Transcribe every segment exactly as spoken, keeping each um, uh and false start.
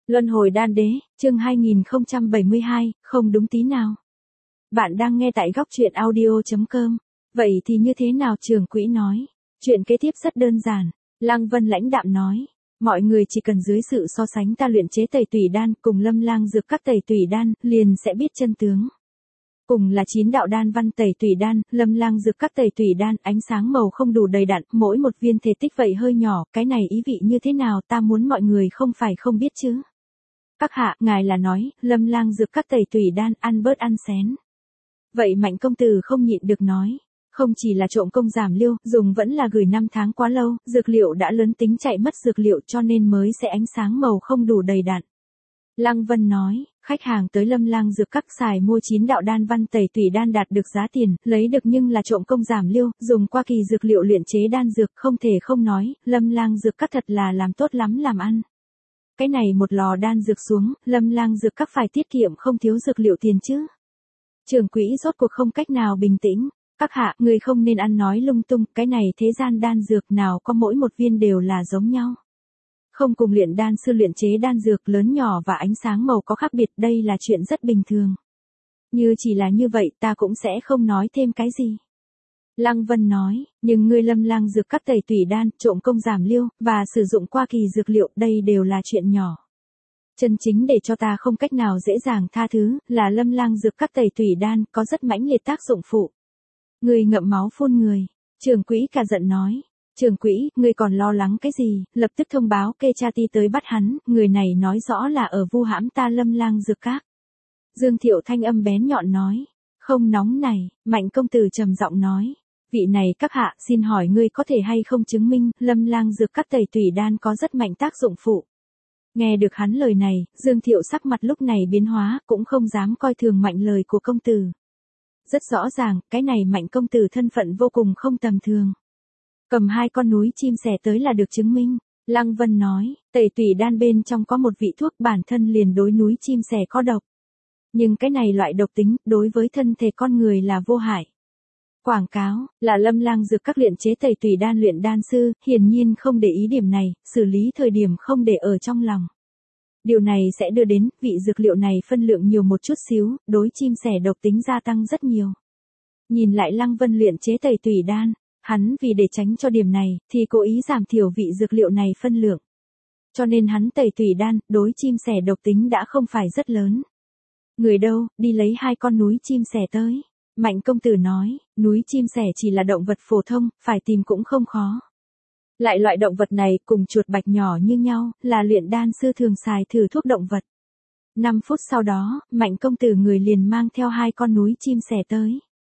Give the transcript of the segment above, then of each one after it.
Luân hồi đan đế, chương hai nghìn không trăm bảy mươi hai, không đúng tí nào. Bạn đang nghe tại góc truyện audio chấm com. Vậy thì như thế nào? Trưởng quỹ nói. Chuyện kế tiếp rất đơn giản. Lăng Vân lãnh đạm nói. Mọi người chỉ cần dưới sự so sánh ta luyện chế tẩy tùy đan cùng Lâm Lang dược các tẩy tùy đan, liền sẽ biết chân tướng. Cùng là chín đạo đan văn tẩy tùy đan, Lâm Lang dược các tẩy tùy đan, ánh sáng màu không đủ đầy đặn, mỗi một viên thể tích vậy hơi nhỏ, cái này ý vị như thế nào ta muốn mọi người không phải không biết chứ. Các hạ, ngài là nói, Lâm Lang dược các tẩy tùy đan, ăn bớt ăn xén. Vậy Mạnh công tử không nhịn được nói, không chỉ là trộm công giảm liêu, dùng vẫn là gửi năm tháng quá lâu, dược liệu đã lớn tính chạy mất dược liệu cho nên mới sẽ ánh sáng màu không đủ đầy đặn. Lăng Vân nói, khách hàng tới Lâm Lang dược các xài mua chín đạo đan văn tẩy tùy đan đạt được giá tiền, lấy được nhưng là trộm công giảm liêu, dùng qua kỳ dược liệu luyện chế đan dược, không thể không nói, Lâm Lang dược các thật là làm tốt lắm làm ăn. Cái này một lò đan dược xuống, Lâm Lang dược các phải tiết kiệm không thiếu dược liệu tiền chứ. Trưởng quỹ rốt cuộc không cách nào bình tĩnh. Các hạ, người không nên ăn nói lung tung, cái này thế gian đan dược nào có mỗi một viên đều là giống nhau. Không cùng luyện đan sư luyện chế đan dược lớn nhỏ và ánh sáng màu có khác biệt, đây là chuyện rất bình thường. Như chỉ là như vậy ta cũng sẽ không nói thêm cái gì. Lăng Vân nói, nhưng ngươi Lâm Lang dược các tẩy tùy đan, trộm công giảm liêu, và sử dụng qua kỳ dược liệu, đây đều là chuyện nhỏ. Chân chính để cho ta không cách nào dễ dàng tha thứ, là Lâm Lang dược các tẩy tùy đan, có rất mãnh liệt tác dụng phụ. Người ngậm máu phun người. Trưởng quỹ cả giận nói. Trưởng quỹ, ngươi còn lo lắng cái gì, lập tức thông báo kê cha ti tới bắt hắn, người này nói rõ là ở vu hãm ta Lâm Lang dược các. Dương Thiệu thanh âm bén nhọn nói. Không nóng này, Mạnh công tử trầm giọng nói. Vị này các hạ, xin hỏi ngươi có thể hay không chứng minh, Lâm Lang dược các tẩy tùy đan có rất mạnh tác dụng phụ. Nghe được hắn lời này, Dương Thiệu sắc mặt lúc này biến hóa, cũng không dám coi thường Mạnh lời của công tử. Rất rõ ràng, cái này Mạnh công tử thân phận vô cùng không tầm thường. Cầm hai con núi chim sẻ tới là được chứng minh. Lăng Vân nói, tẩy tùy đan bên trong có một vị thuốc bản thân liền đối núi chim sẻ có độc. Nhưng cái này loại độc tính, đối với thân thể con người là vô hại. Quảng cáo, là Lâm Lang dược các luyện chế tẩy tùy đan luyện đan sư, hiển nhiên không để ý điểm này, xử lý thời điểm không để ở trong lòng. Điều này sẽ đưa đến, vị dược liệu này phân lượng nhiều một chút xíu, đối chim sẻ độc tính gia tăng rất nhiều. Nhìn lại Lăng Vân luyện chế tẩy tùy đan, hắn vì để tránh cho điểm này, thì cố ý giảm thiểu vị dược liệu này phân lượng. Cho nên hắn tẩy tùy đan, đối chim sẻ độc tính đã không phải rất lớn. Người đâu, đi lấy hai con núi chim sẻ tới. Mạnh công tử nói, núi chim sẻ chỉ là động vật phổ thông, phải tìm cũng không khó. Lại loại động vật này cùng chuột bạch nhỏ như nhau, là luyện đan sư thường xài thử thuốc động vật. năm phút sau đó, Mạnh công tử người liền mang theo hai con núi chim sẻ tới.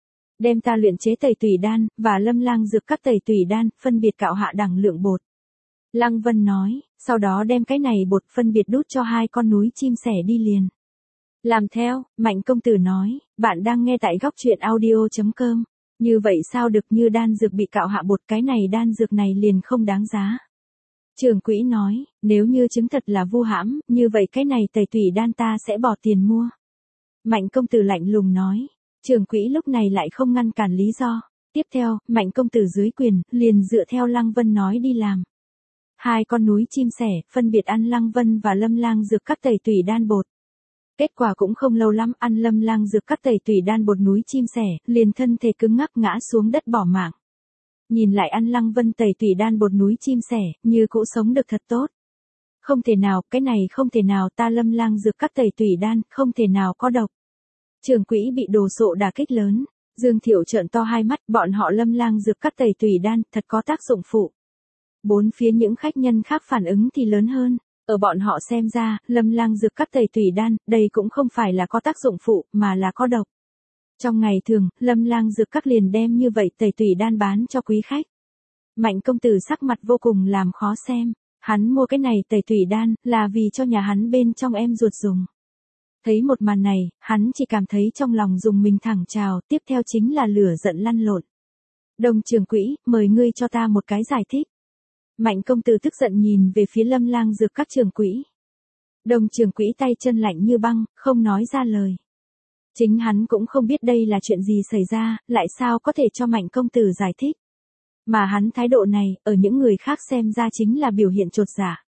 Đem ta luyện chế tẩy tùy đan, và Lâm Lang dược các tẩy tùy đan, phân biệt cạo hạ đẳng lượng bột. Lăng Vân nói, sau đó đem cái này bột phân biệt đút cho hai con núi chim sẻ đi liền. Làm theo, Mạnh công tử nói, bạn đang nghe tại góc truyện audio chấm com. Như vậy sao được, như đan dược bị cạo hạ bột, cái này đan dược này liền không đáng giá. Trưởng quỹ nói, nếu như chứng thật là vu hãm, như vậy cái này tẩy tùy đan ta sẽ bỏ tiền mua. Mạnh công tử lạnh lùng nói, trưởng quỹ lúc này lại không ngăn cản lý do. Tiếp theo, Mạnh công tử dưới quyền, liền dựa theo Lăng Vân nói đi làm. Hai con núi chim sẻ, phân biệt ăn Lăng Vân và Lâm Lang dược các tẩy tùy đan bột. Kết quả cũng không lâu lắm, ăn Lâm Lang dược các tẩy tùy đan bột núi chim sẻ, liền thân thể cứng ngắc ngã xuống đất bỏ mạng. Nhìn lại ăn Lăng Vân tẩy tùy đan bột núi chim sẻ, như cũ sống được thật tốt. Không thể nào, cái này không thể nào, ta Lâm Lang dược các tẩy tùy đan, không thể nào có độc. Trưởng quỹ bị đồ sộ đả kích lớn, Dương Thiệu trợn to hai mắt, bọn họ Lâm Lang dược các tẩy tùy đan, thật có tác dụng phụ. Bốn phía những khách nhân khác phản ứng thì lớn hơn. Ở bọn họ xem ra, Lâm Lang dược các tẩy tùy đan, đây cũng không phải là có tác dụng phụ, mà là có độc. Trong ngày thường, Lâm Lang dược các liền đem như vậy tẩy tùy đan bán cho quý khách. Mạnh công tử sắc mặt vô cùng làm khó xem, hắn mua cái này tẩy tùy đan, là vì cho nhà hắn bên trong em ruột dùng. Thấy một màn này, hắn chỉ cảm thấy trong lòng dùng mình thẳng trào, tiếp theo chính là lửa giận lăn lộn. Đồng trưởng quỹ, mời ngươi cho ta một cái giải thích. Mạnh công tử tức giận nhìn về phía Lâm Lang dược các trưởng quỹ. Đồng trưởng quỹ tay chân lạnh như băng, không nói ra lời. Chính hắn cũng không biết đây là chuyện gì xảy ra, lại sao có thể cho Mạnh công tử giải thích. Mà hắn thái độ này, ở những người khác xem ra chính là biểu hiện chột dạ.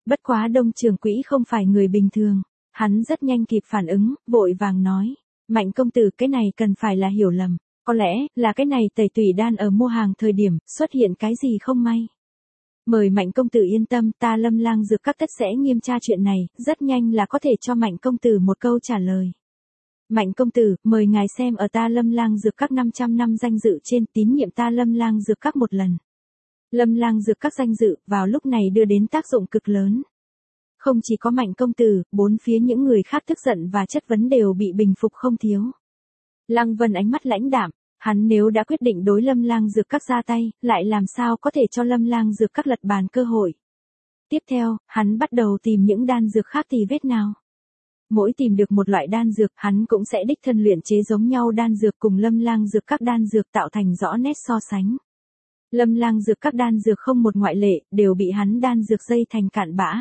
Bất quá Đông Trường Quỹ không phải người bình thường. Hắn rất nhanh kịp phản ứng, vội vàng nói. Mạnh công tử, cái này cần phải là hiểu lầm. Có lẽ là cái này tẩy tủy đan ở mua hàng thời điểm xuất hiện cái gì không may. Mời Mạnh công tử yên tâm, ta Lâm Lang Dược Các tất sẽ nghiêm tra chuyện này, rất nhanh là có thể cho Mạnh công tử một câu trả lời. Mạnh công tử, mời ngài xem ở ta Lâm Lang Dược Các năm trăm năm danh dự trên, tín nhiệm ta Lâm Lang Dược Các một lần. Lâm Lang Dược Các danh dự vào lúc này đưa đến tác dụng cực lớn. Không chỉ có Mạnh công tử, bốn phía những người khác tức giận và chất vấn đều bị bình phục không thiếu. Lăng Vân ánh mắt lãnh đạm, hắn nếu đã quyết định đối Lâm Lang Dược Các ra tay, lại làm sao có thể cho Lâm Lang Dược Các lật bàn cơ hội. Tiếp theo, hắn bắt đầu tìm những đan dược khác tì vết nào. Mỗi tìm được một loại đan dược, hắn cũng sẽ đích thân luyện chế giống nhau đan dược cùng Lâm Lang Dược Các đan dược tạo thành rõ nét so sánh. Lâm Lang Dược Các đan dược không một ngoại lệ, đều bị hắn đan dược dây thành cạn bã.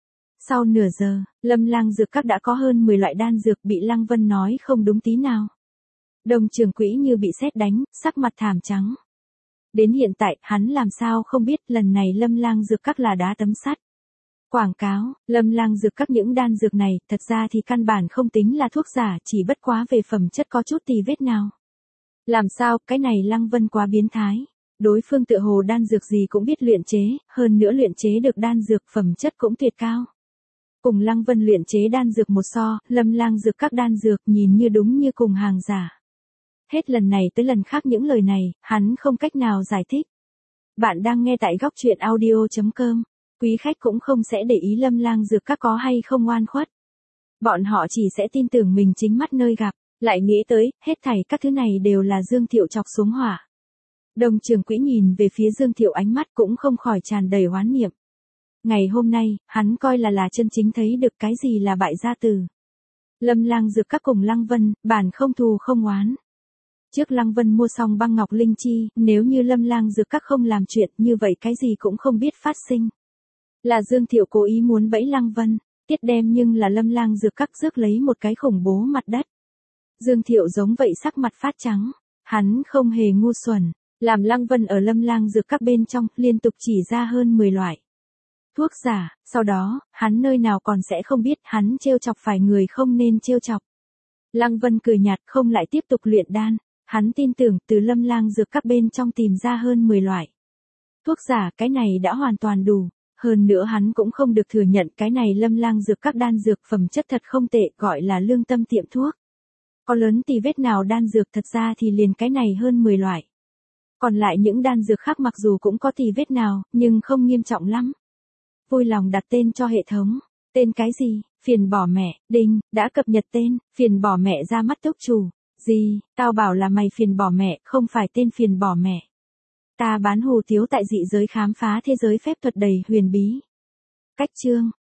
Sau nửa giờ, Lâm Lang Dược Các đã có hơn mười loại đan dược bị Lăng Vân nói không đúng tí nào. Đông Trường Quỹ như bị sét đánh, sắc mặt thảm trắng. Đến hiện tại, hắn làm sao không biết lần này Lâm Lang Dược Các là đá tấm sắt. Quảng cáo, Lâm Lang Dược Các những đan dược này, thật ra thì căn bản không tính là thuốc giả, chỉ bất quá về phẩm chất có chút tì vết nào. Làm sao, cái này Lăng Vân quá biến thái. Đối phương tựa hồ đan dược gì cũng biết luyện chế, hơn nữa luyện chế được đan dược phẩm chất cũng tuyệt cao. Cùng Lăng Vân luyện chế đan dược một so, Lâm Lang Dược Các đan dược nhìn như đúng như cùng hàng giả. Hết lần này tới lần khác những lời này, hắn không cách nào giải thích. Bạn đang nghe tại góc truyện audio chấm com. Quý khách cũng không sẽ để ý Lâm Lang Dược Các có hay không oan khuất. Bọn họ chỉ sẽ tin tưởng mình chính mắt nơi gặp, lại nghĩ tới, hết thảy các thứ này đều là Dương Thiệu chọc xuống hỏa. Đông Trường Quỹ nhìn về phía Dương Thiệu, ánh mắt cũng không khỏi tràn đầy oán niệm. Ngày hôm nay, hắn coi là là chân chính thấy được cái gì là bại gia tử. Lâm Lang Dược Các cùng Lăng Vân, bản không thù không oán. Trước Lăng Vân mua xong băng ngọc linh chi, nếu như Lâm Lang Dược Các không làm chuyện như vậy cái gì cũng không biết phát sinh. Là Dương Thiệu cố ý muốn bẫy Lăng Vân, tiết đem nhưng là Lâm Lang Dược Các rước lấy một cái khủng bố mặt đất. Dương Thiệu giống vậy sắc mặt phát trắng, hắn không hề ngu xuẩn, làm Lăng Vân ở Lâm Lang Dược Các bên trong liên tục chỉ ra hơn mười loại thuốc giả, sau đó, hắn nơi nào còn sẽ không biết hắn trêu chọc phải người không nên trêu chọc. Lăng Vân cười nhạt không lại tiếp tục luyện đan, hắn tin tưởng từ Lâm Lang Dược Các bên trong tìm ra hơn mười loại thuốc giả, cái này đã hoàn toàn đủ. Hơn nữa hắn cũng không được thừa nhận cái này Lâm Lang Dược Các đan dược phẩm chất thật không tệ, gọi là lương tâm tiệm thuốc. Có lớn tì vết nào đan dược, thật ra thì liền cái này hơn mười loại. Còn lại những đan dược khác mặc dù cũng có tì vết nào, nhưng không nghiêm trọng lắm. Vui lòng đặt tên cho hệ thống. Tên cái gì? Phiền bỏ mẹ. Đinh, đã cập nhật tên, phiền bỏ mẹ ra mắt túc chủ. Gì? Tao bảo là mày phiền bỏ mẹ, không phải tên phiền bỏ mẹ. Ta bán hủ tiếu tại dị giới khám phá thế giới phép thuật đầy huyền bí. Cách chương